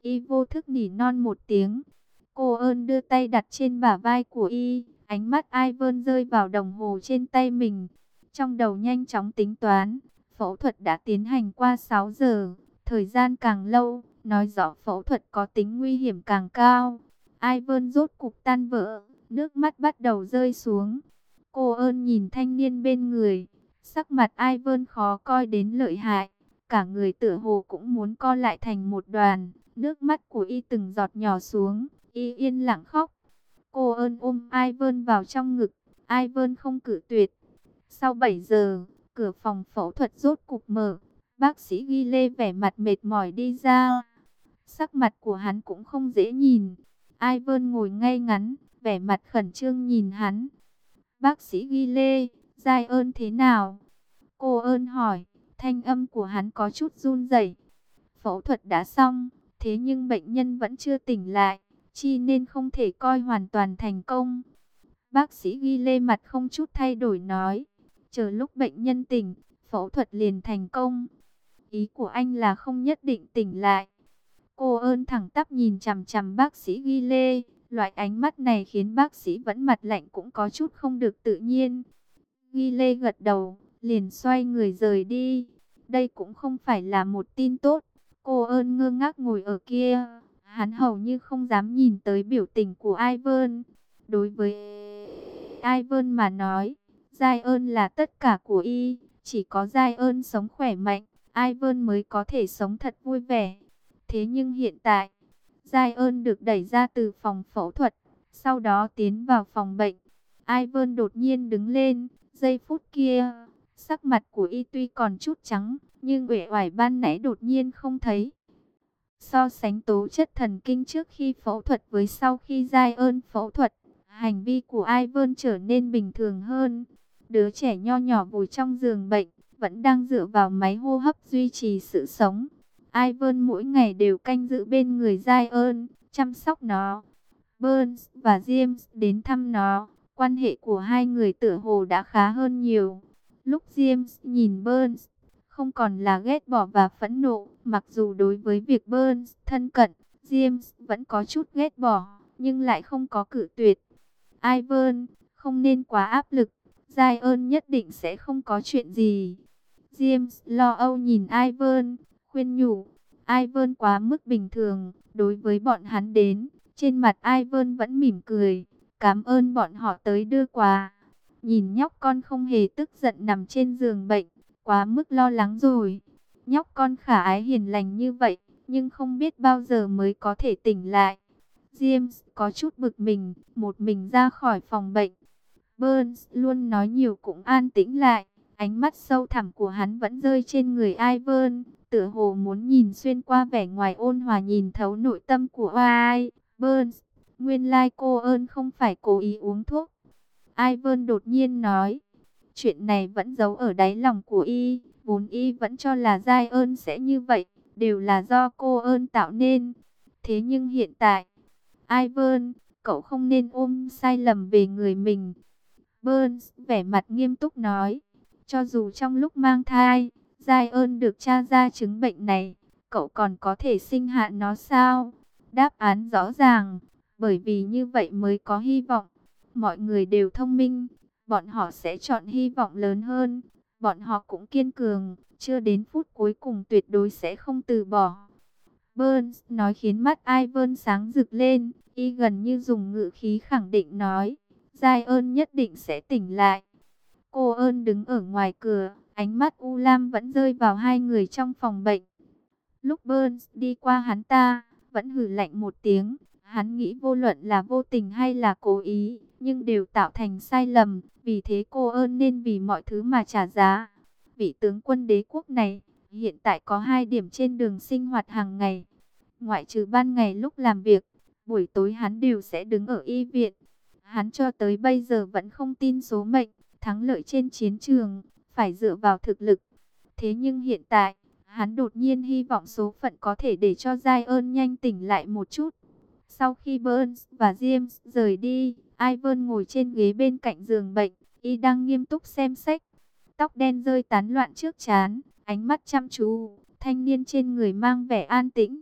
Y vô thức nỉ non một tiếng. Cô ơn đưa tay đặt trên bả vai của Y. Ánh mắt Ivan rơi vào đồng hồ trên tay mình. Trong đầu nhanh chóng tính toán. Phẫu thuật đã tiến hành qua 6 giờ. Thời gian càng lâu, nói rõ phẫu thuật có tính nguy hiểm càng cao. Ivan rốt cục tan vỡ. Nước mắt bắt đầu rơi xuống. Cô ơn nhìn thanh niên bên người. Sắc mặt Ivan khó coi đến lợi hại. Cả người tựa hồ cũng muốn co lại thành một đoàn. Nước mắt của Y từng giọt nhỏ xuống. Y yên lặng khóc. Cô ơn ôm Ivan vào trong ngực. Ivan không cự tuyệt. Sau 7 giờ, cửa phòng phẫu thuật rốt cục mở. Bác sĩ Ghi Lê vẻ mặt mệt mỏi đi ra. Sắc mặt của hắn cũng không dễ nhìn. Ivan ngồi ngay ngắn, vẻ mặt khẩn trương nhìn hắn. Bác sĩ Ghi Lê, Giai ơn thế nào? Cô ơn hỏi, thanh âm của hắn có chút run rẩy. Phẫu thuật đã xong, thế nhưng bệnh nhân vẫn chưa tỉnh lại, chi nên không thể coi hoàn toàn thành công. Bác sĩ Ghi Lê mặt không chút thay đổi nói, chờ lúc bệnh nhân tỉnh, phẫu thuật liền thành công. Ý của anh là không nhất định tỉnh lại. Cô ơn thẳng tắp nhìn chằm chằm bác sĩ Ghi Lê. Loại ánh mắt này khiến bác sĩ vẫn mặt lạnh cũng có chút không được tự nhiên. Ghi Lê gật đầu, liền xoay người rời đi. Đây cũng không phải là một tin tốt. Cô ơn ngơ ngác ngồi ở kia. Hắn hầu như không dám nhìn tới biểu tình của Ivan. Đối với Ivan mà nói, Giai ơn là tất cả của Y. Chỉ có Giai ơn sống khỏe mạnh, Ivan mới có thể sống thật vui vẻ. Thế nhưng hiện tại, Giai ơn được đẩy ra từ phòng phẫu thuật, sau đó tiến vào phòng bệnh. Ivan đột nhiên đứng lên, giây phút kia, sắc mặt của Y tuy còn chút trắng, nhưng uể oải ban nãy đột nhiên không thấy. So sánh tố chất thần kinh trước khi phẫu thuật với sau khi Giai ơn phẫu thuật, hành vi của Ivan trở nên bình thường hơn. Đứa trẻ nho nhỏ vùi trong giường bệnh, vẫn đang dựa vào máy hô hấp duy trì sự sống. Ivan mỗi ngày đều canh giữ bên người Giai ơn, chăm sóc nó. Burns và James đến thăm nó, quan hệ của hai người tựa hồ đã khá hơn nhiều. Lúc James nhìn Burns, không còn là ghét bỏ và phẫn nộ, mặc dù đối với việc Burns thân cận, James vẫn có chút ghét bỏ, nhưng lại không có cự tuyệt. Ivan, không nên quá áp lực, Giai ơn nhất định sẽ không có chuyện gì. James lo âu nhìn Ivan, khuyên nhủ. Ivan quá mức bình thường, đối với bọn hắn đến, trên mặt Ivan vẫn mỉm cười, cảm ơn bọn họ tới đưa quà. Nhìn nhóc con không hề tức giận nằm trên giường bệnh, quá mức lo lắng rồi. Nhóc con khả ái hiền lành như vậy, nhưng không biết bao giờ mới có thể tỉnh lại. James có chút bực mình, một mình ra khỏi phòng bệnh. Burns luôn nói nhiều cũng an tĩnh lại. Ánh mắt sâu thẳm của hắn vẫn rơi trên người Ivan, tựa hồ muốn nhìn xuyên qua vẻ ngoài ôn hòa nhìn thấu nội tâm của Burns. Nguyên lai cô ơn không phải cố ý uống thuốc. Ivan đột nhiên nói, chuyện này vẫn giấu ở đáy lòng của Y, vốn Y vẫn cho là Giai ơn sẽ như vậy, đều là do cô ơn tạo nên. Thế nhưng hiện tại, Ivan, cậu không nên ôm sai lầm về người mình. Burns vẻ mặt nghiêm túc nói, cho dù trong lúc mang thai, Giai ơn được tra ra chứng bệnh này, cậu còn có thể sinh hạ nó sao? Đáp án rõ ràng, bởi vì như vậy mới có hy vọng. Mọi người đều thông minh, bọn họ sẽ chọn hy vọng lớn hơn. Bọn họ cũng kiên cường, chưa đến phút cuối cùng tuyệt đối sẽ không từ bỏ. Burns nói khiến mắt Ivan sáng rực lên, Y gần như dùng ngữ khí khẳng định nói, Giai ơn nhất định sẽ tỉnh lại. Cô ơn đứng ở ngoài cửa, ánh mắt u lam vẫn rơi vào hai người trong phòng bệnh. Lúc Burns đi qua hắn ta, vẫn hừ lạnh một tiếng. Hắn nghĩ vô luận là vô tình hay là cố ý, nhưng đều tạo thành sai lầm. Vì thế cô ơn nên vì mọi thứ mà trả giá. Vị tướng quân đế quốc này, hiện tại có 2 điểm trên đường sinh hoạt hàng ngày. Ngoại trừ ban ngày lúc làm việc, buổi tối hắn đều sẽ đứng ở y viện. Hắn cho tới bây giờ vẫn không tin số mệnh, thắng lợi trên chiến trường, phải dựa vào thực lực. Thế nhưng hiện tại, hắn đột nhiên hy vọng số phận có thể để cho Giai ơn nhanh tỉnh lại một chút. Sau khi Burns và James rời đi, Ivan ngồi trên ghế bên cạnh giường bệnh, y đang nghiêm túc xem sách. Tóc đen rơi tán loạn trước trán, ánh mắt chăm chú, thanh niên trên người mang vẻ an tĩnh.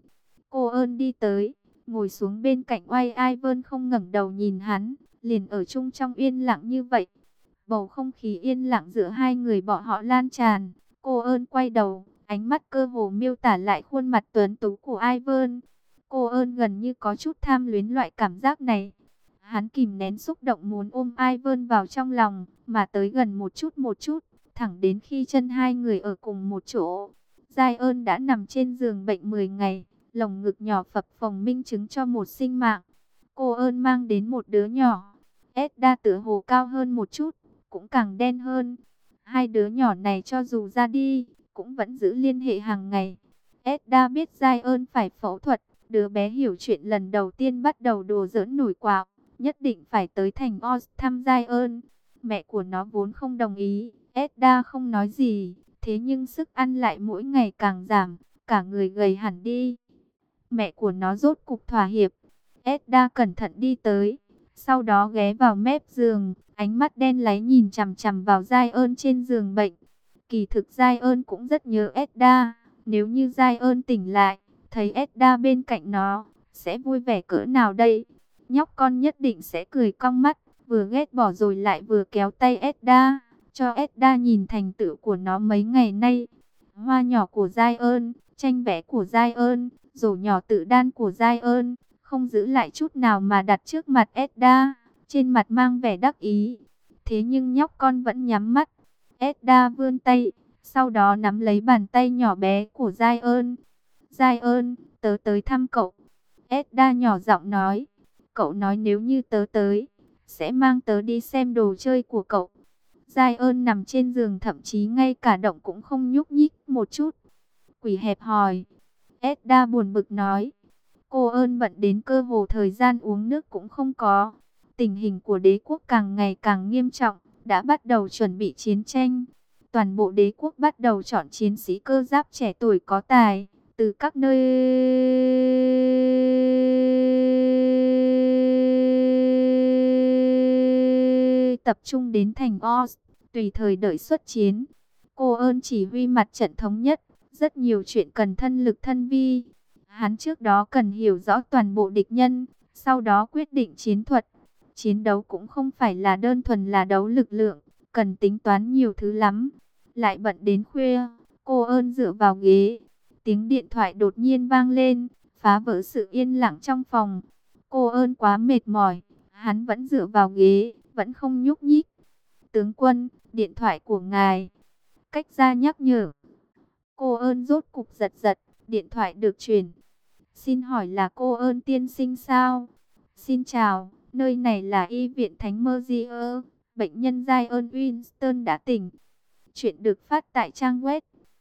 Cô ơn đi tới, ngồi xuống bên cạnh Oai Ivan không ngẩng đầu nhìn hắn, liền ở chung trong yên lặng như vậy. Bầu không khí yên lặng giữa hai người bọn họ lan tràn. Cô ơn quay đầu, ánh mắt cơ hồ miêu tả lại khuôn mặt tuấn tú của Ivan. Cô ơn gần như có chút tham luyến loại cảm giác này. Hắn kìm nén xúc động muốn ôm Ivan vào trong lòng, mà tới gần một chút, thẳng đến khi chân hai người ở cùng một chỗ. Giai ơn đã nằm trên giường bệnh 10 ngày, lồng ngực nhỏ phập phồng minh chứng cho một sinh mạng. Cô ơn mang đến một đứa nhỏ. Edda tựa hồ cao hơn một chút, cũng càng đen hơn. Hai đứa nhỏ này cho dù ra đi, cũng vẫn giữ liên hệ hàng ngày. Edda biết Giai ơn phải phẫu thuật, đứa bé hiểu chuyện lần đầu tiên bắt đầu đùa giỡn nổi quạo, nhất định phải tới thành Oz thăm Giai ơn. Mẹ của nó vốn không đồng ý, Edda không nói gì, thế nhưng sức ăn lại mỗi ngày càng giảm, cả người gầy hẳn đi. Mẹ của nó rốt cục thỏa hiệp. Edda cẩn thận đi tới, sau đó ghé vào mép giường, ánh mắt đen láy nhìn chằm chằm vào Giai ơn trên giường bệnh. Kỳ thực Giai ơn cũng rất nhớ Edda, nếu như Giai ơn tỉnh lại, thấy Edda bên cạnh nó, sẽ vui vẻ cỡ nào đây? Nhóc con nhất định sẽ cười cong mắt, vừa ghét bỏ rồi lại vừa kéo tay Edda, cho Edda nhìn thành tựu của nó mấy ngày nay. Hoa nhỏ của Giai ơn, tranh vẽ của Giai ơn, rổ nhỏ tự đan của Giai ơn, không giữ lại chút nào mà đặt trước mặt Edda, trên mặt mang vẻ đắc ý. Thế nhưng nhóc con vẫn nhắm mắt. Edda vươn tay, sau đó nắm lấy bàn tay nhỏ bé của Giai ơn. Giai ơn, tớ tới thăm cậu. Edda nhỏ giọng nói. Cậu nói nếu như tớ tới, sẽ mang tớ đi xem đồ chơi của cậu. Giai ơn nằm trên giường, thậm chí ngay cả động cũng không nhúc nhích một chút. Quỷ hẹp hòi. Edda buồn bực nói. Cô ơn bận đến cơ hồ thời gian uống nước cũng không có. Tình hình của đế quốc càng ngày càng nghiêm trọng, đã bắt đầu chuẩn bị chiến tranh. Toàn bộ đế quốc bắt đầu chọn chiến sĩ cơ giáp trẻ tuổi có tài, từ các nơi tập trung đến thành Oz, tùy thời đợi xuất chiến. Cô ơn chỉ huy mặt trận thống nhất, rất nhiều chuyện cần thân lực thân vi. Hắn trước đó cần hiểu rõ toàn bộ địch nhân, sau đó quyết định chiến thuật. Chiến đấu cũng không phải là đơn thuần là đấu lực lượng, cần tính toán nhiều thứ lắm. Lại bận đến khuya, cô ơn dựa vào ghế. Tiếng điện thoại đột nhiên vang lên, phá vỡ sự yên lặng trong phòng. Cô ơn quá mệt mỏi, hắn vẫn dựa vào ghế, vẫn không nhúc nhích. Tướng quân, điện thoại của ngài. Cách ra nhắc nhở. Cô ơn rốt cục giật giật, điện thoại được truyền. Xin hỏi là cô ơn tiên sinh sao? Xin chào, nơi này là y viện Thánh Merzier. Bệnh nhân Giai ơn Winston đã tỉnh. Chuyện được phát tại trang web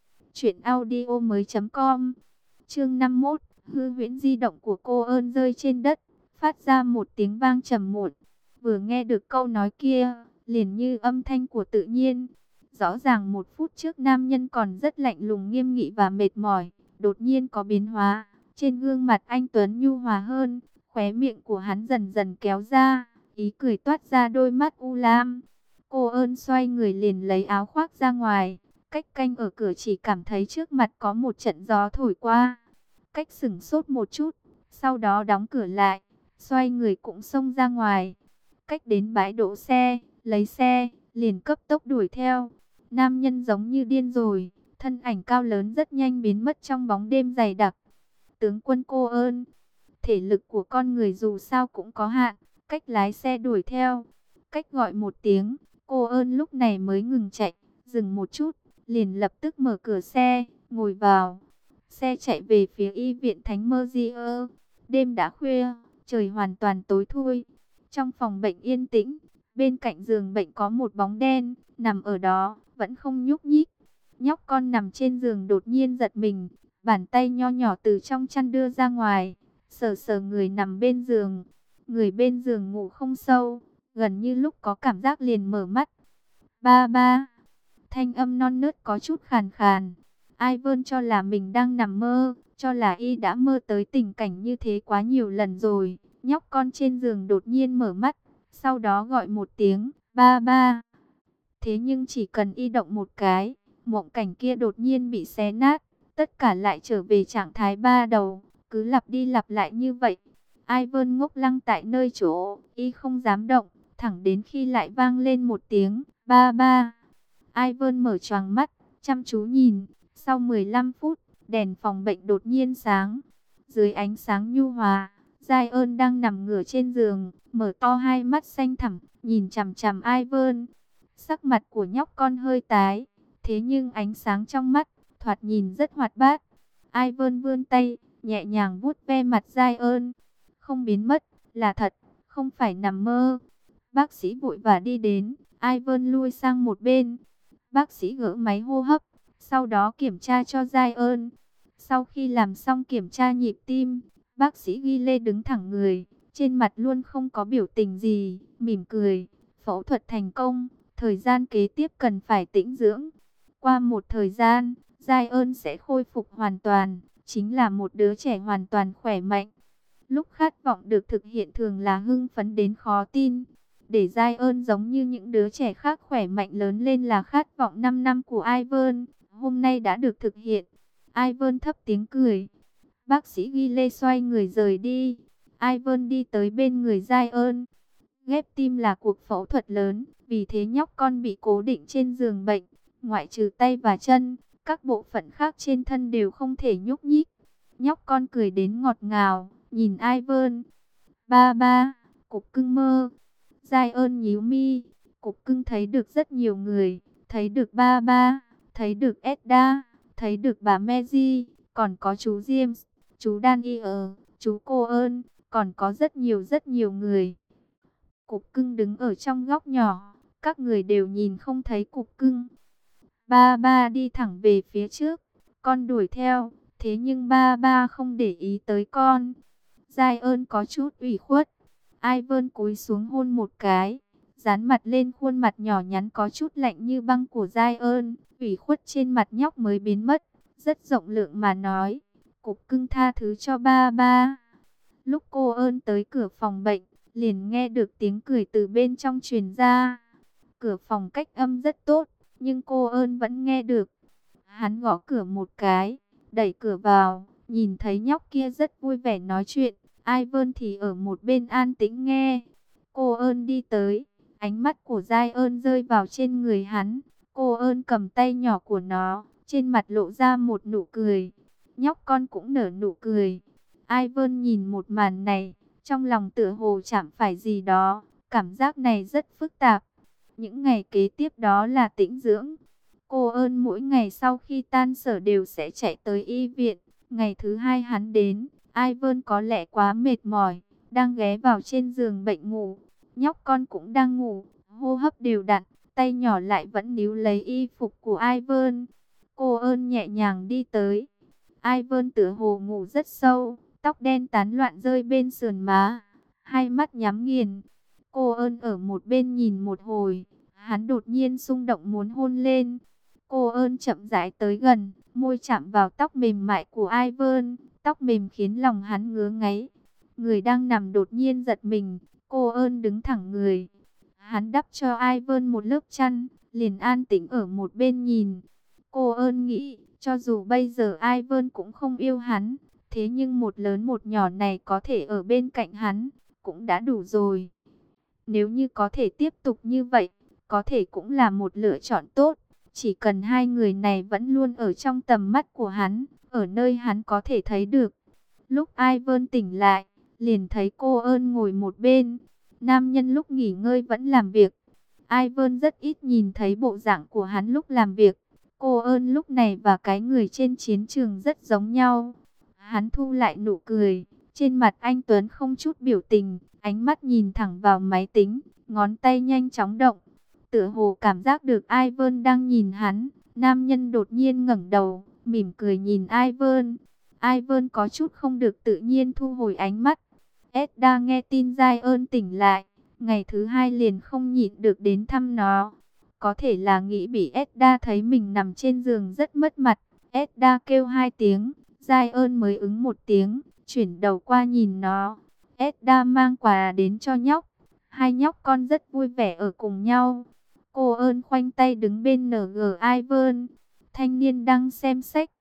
truyệnaudiomoi.com. Chương 51, hư huyễn di động của cô ơn rơi trên đất, phát ra một tiếng vang trầm muộn. Vừa nghe được câu nói kia, liền như âm thanh của tự nhiên. Rõ ràng một phút trước nam nhân còn rất lạnh lùng nghiêm nghị và mệt mỏi, đột nhiên có biến hóa. Trên gương mặt anh tuấn nhu hòa hơn, khóe miệng của hắn dần dần kéo ra, ý cười toát ra đôi mắt u lam. Cô ơn xoay người liền lấy áo khoác ra ngoài, cách canh ở cửa chỉ cảm thấy trước mặt có một trận gió thổi qua. Cách sửng sốt một chút, sau đó đóng cửa lại, xoay người cũng xông ra ngoài. Cách đến bãi đỗ xe, lấy xe, liền cấp tốc đuổi theo. Nam nhân giống như điên rồi, thân ảnh cao lớn rất nhanh biến mất trong bóng đêm dày đặc. Tướng quân cô ơn, thể lực của con người dù sao cũng có hạn, cách lái xe đuổi theo. Cách gọi một tiếng, cô ơn lúc này mới ngừng chạy, dừng một chút, liền lập tức mở cửa xe, ngồi vào. Xe chạy về phía y viện Thánh Merzier. Đêm đã khuya, trời hoàn toàn tối thui. Trong phòng bệnh yên tĩnh, bên cạnh giường bệnh có một bóng đen, nằm ở đó, vẫn không nhúc nhích. Nhóc con nằm trên giường đột nhiên giật mình, bàn tay nho nhỏ từ trong chăn đưa ra ngoài, sờ sờ người nằm bên giường. Người bên giường ngủ không sâu, gần như lúc có cảm giác liền mở mắt. Ba ba, thanh âm non nớt có chút khàn khàn. Ivan cho là mình đang nằm mơ, cho là y đã mơ tới tình cảnh như thế quá nhiều lần rồi. Nhóc con trên giường đột nhiên mở mắt, sau đó gọi một tiếng, ba ba. Thế nhưng chỉ cần y động một cái, mộng cảnh kia đột nhiên bị xé nát, tất cả lại trở về trạng thái ba đầu, cứ lặp đi lặp lại như vậy. Ivan ngốc lăng tại nơi chỗ, y không dám động, thẳng đến khi lại vang lên một tiếng, ba ba. Ivan mở choàng mắt, chăm chú nhìn, sau 15 phút, đèn phòng bệnh đột nhiên sáng. Dưới ánh sáng nhu hòa, Giai ơn đang nằm ngửa trên giường, mở to hai mắt xanh thẳm, nhìn chằm chằm Ivan. Sắc mặt của nhóc con hơi tái, thế nhưng ánh sáng trong mắt, thoạt nhìn rất hoạt bát. Ivan vươn tay, nhẹ nhàng vuốt ve mặt Giai ơn. Không biến mất, là thật, không phải nằm mơ. Bác sĩ vội vã đi đến, Ivan lui sang một bên. Bác sĩ gỡ máy hô hấp, sau đó kiểm tra cho Giai ơn. Sau khi làm xong kiểm tra nhịp tim, bác sĩ ghi lê đứng thẳng người, trên mặt luôn không có biểu tình gì, mỉm cười. Phẫu thuật thành công, thời gian kế tiếp cần phải tĩnh dưỡng. Qua một thời gian, Giai ơn sẽ khôi phục hoàn toàn, chính là một đứa trẻ hoàn toàn khỏe mạnh. Lúc khát vọng được thực hiện thường là hưng phấn đến khó tin. Để Giai ơn giống như những đứa trẻ khác khỏe mạnh lớn lên là khát vọng 5 năm của Ivan, hôm nay đã được thực hiện. Ivan thấp tiếng cười. Bác sĩ ghi lê xoay người rời đi. Ivan đi tới bên người Giai ơn. Ghép tim là cuộc phẫu thuật lớn, vì thế nhóc con bị cố định trên giường bệnh. Ngoại trừ tay và chân, các bộ phận khác trên thân đều không thể nhúc nhích. Nhóc con cười đến ngọt ngào, nhìn Ivan. Ba ba, cục cưng mơ. Giai ơn nhíu mi, cục cưng thấy được rất nhiều người, thấy được ba ba, thấy được Edda, thấy được bà Mary, còn có chú James, chú Daniel, chú cô ơn, còn có rất nhiều người. Cục cưng đứng ở trong góc nhỏ, các người đều nhìn không thấy cục cưng. Ba ba đi thẳng về phía trước, con đuổi theo, thế nhưng ba ba không để ý tới con. Giai ơn có chút ủy khuất. Ivan cúi xuống hôn một cái, dán mặt lên khuôn mặt nhỏ nhắn có chút lạnh như băng của Giai ơn. Ủy khuất trên mặt nhóc mới biến mất, rất rộng lượng mà nói, cục cưng tha thứ cho ba ba. Lúc cô ơn tới cửa phòng bệnh, liền nghe được tiếng cười từ bên trong truyền ra. Cửa phòng cách âm rất tốt, nhưng cô ơn vẫn nghe được. Hắn gõ cửa một cái, đẩy cửa vào, nhìn thấy nhóc kia rất vui vẻ nói chuyện. Ivan thì ở một bên an tĩnh nghe. Cô ơn đi tới, ánh mắt của Giai ơn rơi vào trên người hắn. Cô ơn cầm tay nhỏ của nó, trên mặt lộ ra một nụ cười. Nhóc con cũng nở nụ cười. Ivan nhìn một màn này, trong lòng tựa hồ chạm phải gì đó. Cảm giác này rất phức tạp. Những ngày kế tiếp đó là tĩnh dưỡng. Cô ơn mỗi ngày sau khi tan sở đều sẽ chạy tới y viện. Ngày thứ hai hắn đến, Ivan có lẽ quá mệt mỏi, đang ghé vào trên giường bệnh ngủ. Nhóc con cũng đang ngủ, hô hấp đều đặn, tay nhỏ lại vẫn níu lấy y phục của Ivan. Cô ơn nhẹ nhàng đi tới. Ivan tựa hồ ngủ rất sâu, tóc đen tán loạn rơi bên sườn má, hai mắt nhắm nghiền. Cô ơn ở một bên nhìn một hồi, hắn đột nhiên xung động muốn hôn lên. Cô ơn chậm rãi tới gần, môi chạm vào tóc mềm mại của Ivan, tóc mềm khiến lòng hắn ngứa ngáy. Người đang nằm đột nhiên giật mình, cô ơn đứng thẳng người. Hắn đắp cho Ivan một lớp chăn, liền an tĩnh ở một bên nhìn. Cô ơn nghĩ, cho dù bây giờ Ivan cũng không yêu hắn, thế nhưng một lớn một nhỏ này có thể ở bên cạnh hắn, cũng đã đủ rồi. Nếu như có thể tiếp tục như vậy, có thể cũng là một lựa chọn tốt. Chỉ cần hai người này vẫn luôn ở trong tầm mắt của hắn, ở nơi hắn có thể thấy được. Lúc Ivan tỉnh lại, liền thấy cô ơn ngồi một bên. Nam nhân lúc nghỉ ngơi vẫn làm việc. Ivan rất ít nhìn thấy bộ dạng của hắn lúc làm việc. Cô ơn lúc này và cái người trên chiến trường rất giống nhau. Hắn thu lại nụ cười. Trên mặt anh Tuấn không chút biểu tình, ánh mắt nhìn thẳng vào máy tính, ngón tay nhanh chóng động. Tựa hồ cảm giác được Ivan đang nhìn hắn, nam nhân đột nhiên ngẩng đầu, mỉm cười nhìn Ivan. Ivan có chút không được tự nhiên thu hồi ánh mắt. Edda nghe tin Giai ơn tỉnh lại, ngày thứ hai liền không nhịn được đến thăm nó. Có thể là nghĩ bị Edda thấy mình nằm trên giường rất mất mặt. Edda kêu hai tiếng, Giai ơn mới ứng một tiếng, chuyển đầu qua nhìn nó. Edda mang quà đến cho nhóc. Hai nhóc con rất vui vẻ ở cùng nhau. Cô ơn khoanh tay đứng bên NG Ivan. Thanh niên đang xem sách, khóe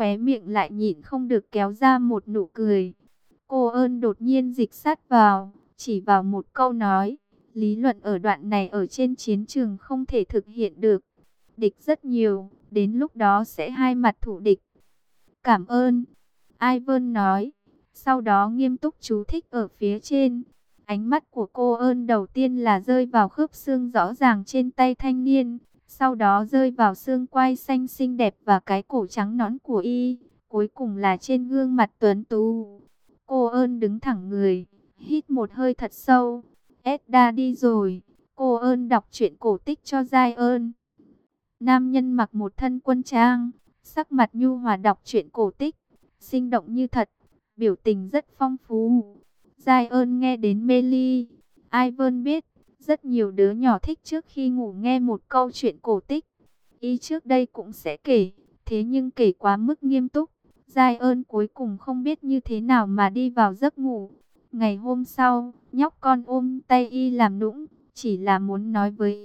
khóe miệng lại nhịn không được kéo ra một nụ cười. Cô ơn đột nhiên dịch sát vào, chỉ vào một câu nói, lý luận ở đoạn này ở trên chiến trường không thể thực hiện được. Địch rất nhiều, đến lúc đó sẽ hai mặt thù địch. Cảm ơn, Ivan nói, sau đó nghiêm túc chú thích ở phía trên. Ánh mắt của cô ơn đầu tiên là rơi vào khớp xương rõ ràng trên tay thanh niên, sau đó rơi vào xương quai xanh xinh đẹp và cái cổ trắng nõn của y, cuối cùng là trên gương mặt tuấn tú. Cô ơn đứng thẳng người, hít một hơi thật sâu. Edda đi rồi, cô ơn đọc truyện cổ tích cho Giai ơn. Nam nhân mặc một thân quân trang, sắc mặt nhu hòa đọc truyện cổ tích, sinh động như thật, biểu tình rất phong phú. Giai ơn nghe đến mê ly. Ivan biết, rất nhiều đứa nhỏ thích trước khi ngủ nghe một câu chuyện cổ tích. Y trước đây cũng sẽ kể, thế nhưng kể quá mức nghiêm túc. Giai ơn cuối cùng không biết như thế nào mà đi vào giấc ngủ. Ngày hôm sau, nhóc con ôm tay Y làm nũng, chỉ là muốn nói với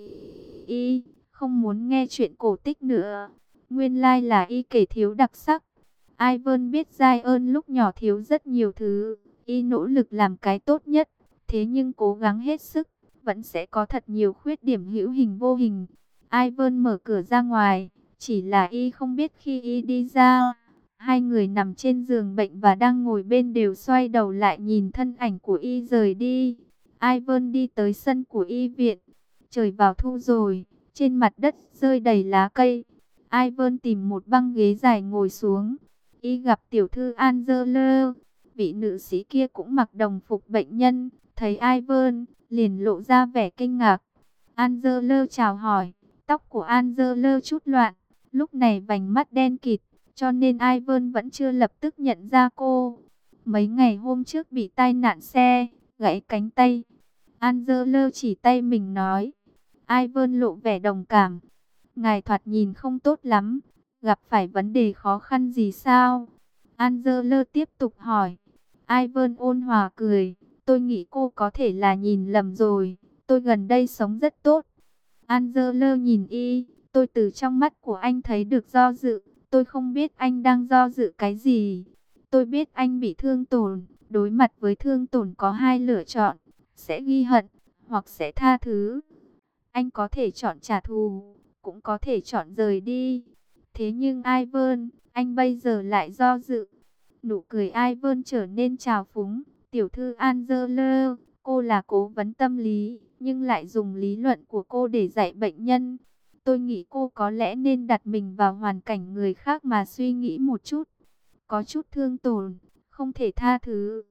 Y, không muốn nghe chuyện cổ tích nữa. Nguyên lai là Y kể thiếu đặc sắc. Ivan biết Giai ơn lúc nhỏ thiếu rất nhiều thứ, Y nỗ lực làm cái tốt nhất, thế nhưng cố gắng hết sức, vẫn sẽ có thật nhiều khuyết điểm hữu hình vô hình. Ivan mở cửa ra ngoài, chỉ là Y không biết khi Y đi ra, hai người nằm trên giường bệnh và đang ngồi bên đều xoay đầu lại nhìn thân ảnh của Y rời đi. Ivan đi tới sân của Y viện, trời vào thu rồi, trên mặt đất rơi đầy lá cây. Ivan tìm một băng ghế dài ngồi xuống. Y gặp tiểu thư Angela, vị nữ sĩ kia cũng mặc đồng phục bệnh nhân, thấy Ivan, liền lộ ra vẻ kinh ngạc. Angela chào hỏi, tóc của Angela chút loạn, lúc này vành mắt đen kịt, cho nên Ivan vẫn chưa lập tức nhận ra cô. Mấy ngày hôm trước bị tai nạn xe, gãy cánh tay. Angela chỉ tay mình nói. Ivan lộ vẻ đồng cảm. Ngài thoạt nhìn không tốt lắm, gặp phải vấn đề khó khăn gì sao? Angela tiếp tục hỏi. Ivan ôn hòa cười, tôi nghĩ cô có thể là nhìn lầm rồi, tôi gần đây sống rất tốt. Angela nhìn Y, tôi từ trong mắt của anh thấy được do dự, tôi không biết anh đang do dự cái gì. Tôi biết anh bị thương tổn, đối mặt với thương tổn có hai lựa chọn, sẽ ghi hận, hoặc sẽ tha thứ. Anh có thể chọn trả thù, cũng có thể chọn rời đi. Thế nhưng Ivan, anh bây giờ lại do dự. Nụ cười Ivan trở nên trào phúng. Tiểu thư Angela, cô là cố vấn tâm lý, nhưng lại dùng lý luận của cô để dạy bệnh nhân. Tôi nghĩ cô có lẽ nên đặt mình vào hoàn cảnh người khác mà suy nghĩ một chút. Có chút thương tổn, không thể tha thứ.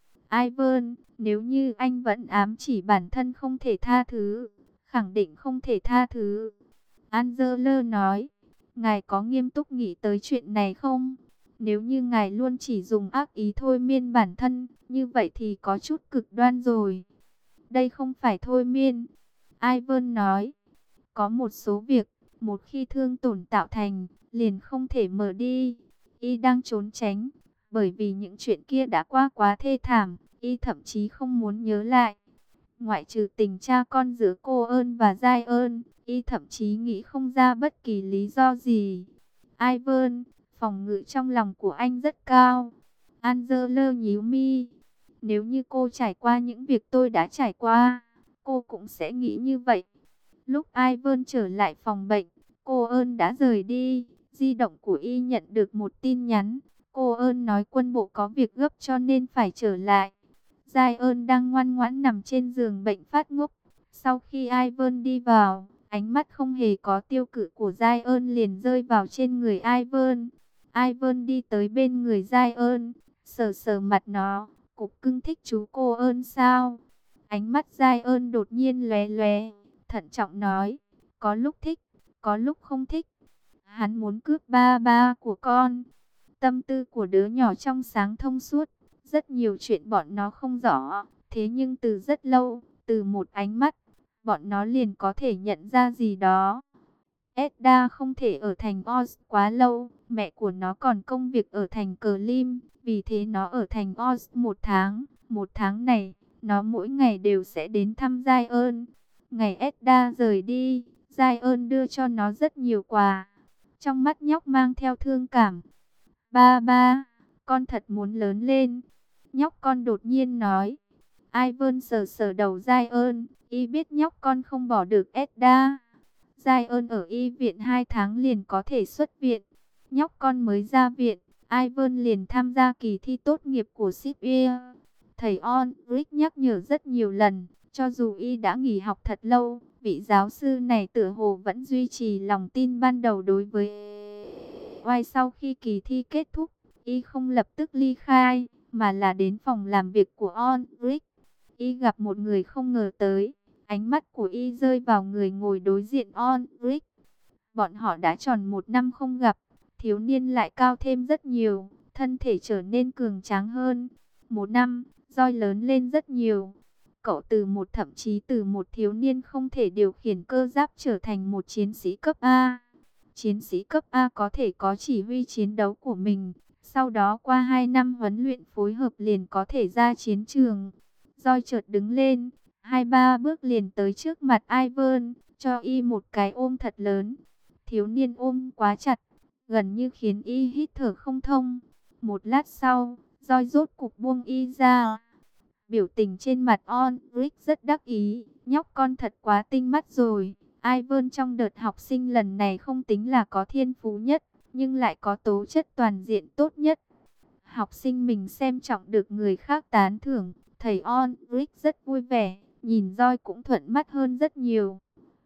Ivan, nếu như anh vẫn ám chỉ bản thân không thể tha thứ, khẳng định không thể tha thứ. Angela nói, ngài có nghiêm túc nghĩ tới chuyện này không? Nếu như ngài luôn chỉ dùng ác ý thôi miên bản thân, như vậy thì có chút cực đoan rồi. Đây không phải thôi miên. Ivan nói, có một số việc, một khi thương tổn tạo thành, liền không thể mở đi. Y đang trốn tránh, bởi vì những chuyện kia đã qua quá thê thảm, Y thậm chí không muốn nhớ lại. Ngoại trừ tình cha con giữa cô ơn và Giai ơn, Y thậm chí nghĩ không ra bất kỳ lý do gì. Ivan, phòng ngự trong lòng của anh rất cao. Angela nhíu mi. Nếu như cô trải qua những việc tôi đã trải qua, cô cũng sẽ nghĩ như vậy. Lúc Ivan trở lại phòng bệnh, cô ơn đã rời đi. Di động của Y nhận được một tin nhắn. Cô ơn nói quân bộ có việc gấp cho nên phải trở lại. Giai ơn đang ngoan ngoãn nằm trên giường bệnh phát ngốc. Sau khi Ivan đi vào, ánh mắt không hề có tiêu cự của Giai ơn liền rơi vào trên người Ivan. Ivan đi tới bên người Giai ơn, sờ sờ mặt nó. Cục cưng thích chú cô ơn sao? Ánh mắt Giai ơn đột nhiên lóe lóe, thận trọng nói, có lúc thích, có lúc không thích. Hắn muốn cướp ba ba của con. Tâm tư của đứa nhỏ trong sáng thông suốt, rất nhiều chuyện bọn nó không rõ, thế nhưng từ rất lâu, từ một ánh mắt, bọn nó liền có thể nhận ra gì đó. Edda không thể ở thành Oz quá lâu, mẹ của nó còn công việc ở thành Cờ Lim, vì thế nó ở thành Oz một tháng. Một tháng này, nó mỗi ngày đều sẽ đến thăm Giai ơn. Ngày Edda rời đi, Giai ơn đưa cho nó rất nhiều quà. Trong mắt nhóc mang theo thương cảm. Ba ba, con thật muốn lớn lên. Nhóc con đột nhiên nói. Ivan sờ sờ đầu Zion, y biết nhóc con không bỏ được Edda. Zion ở y viện 2 tháng liền có thể xuất viện. Nhóc con mới ra viện, Ivan liền tham gia kỳ thi tốt nghiệp của Sipir. Thầy Ulrich nhắc nhở rất nhiều lần, cho dù y đã nghỉ học thật lâu, vị giáo sư này tựa hồ vẫn duy trì lòng tin ban đầu đối với Oai. Sau khi kỳ thi kết thúc, y không lập tức ly khai, mà là đến phòng làm việc của Ulrich. Y gặp một người không ngờ tới, ánh mắt của y rơi vào người ngồi đối diện Ulrich. Bọn họ đã tròn 1 năm không gặp, thiếu niên lại cao thêm rất nhiều, thân thể trở nên cường tráng hơn. 1 năm, Roi lớn lên rất nhiều. Cậu thậm chí từ một thiếu niên không thể điều khiển cơ giáp trở thành một chiến sĩ cấp A. Chiến sĩ cấp A có thể có chỉ huy chiến đấu của mình, sau đó qua 2 năm huấn luyện phối hợp liền có thể ra chiến trường. Roi chợt đứng lên, 2-3 bước liền tới trước mặt Ivan, cho y một cái ôm thật lớn. Thiếu niên ôm quá chặt, gần như khiến y hít thở không thông. Một lát sau, Roi rốt cục buông y ra. Biểu tình trên mặt Ulrich rất đắc ý, nhóc con thật quá tinh mắt rồi. Ivan trong đợt học sinh lần này không tính là có thiên phú nhất, nhưng lại có tố chất toàn diện tốt nhất. Học sinh mình xem trọng được người khác tán thưởng, thầy Ulrich rất vui vẻ, nhìn Roi cũng thuận mắt hơn rất nhiều.